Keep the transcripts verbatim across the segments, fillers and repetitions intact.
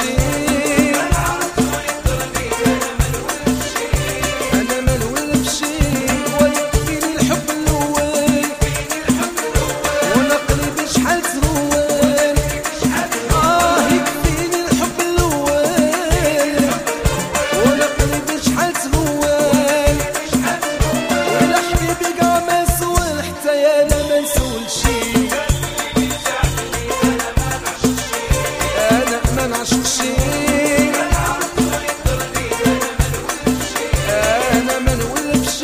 انا ما نولف شي ويكفيني الحب الاول وانا قلبي شحال تروال اه يكفيني الحب الاول وانا قلبي شحال تروال ولا حبيبي كاع ما سول حتى انا ما نسول شي انا ما نعشقش انا ما نولفش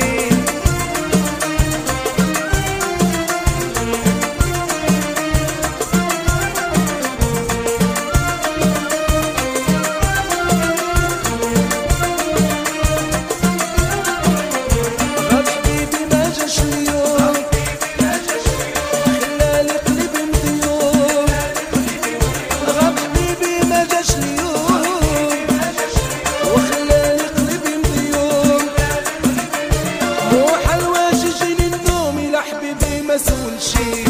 غاب حبيبي ما جاش اليوم خلالي قلبي مديوم غاب حبيبي ما جاش اليوم وخلالي قلبي مديوم مو حل واش يجيني النوم إلا حبيبي ما سولشي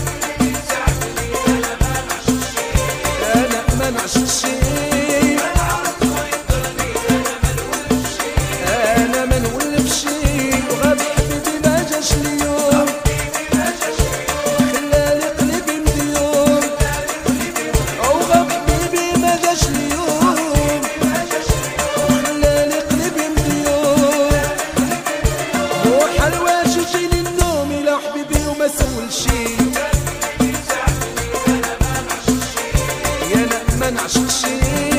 أنا ما نعشقش أنا ما نولفش وغاب حبيبي ما جاش اليوم خلالي قلبي مديوم وغاب حبيبي ما جاش اليوم وخلالي قلبي مديوم مو حل واش يجيني النوم إلا حبيبي وما سولشي يا لا ما نعشقش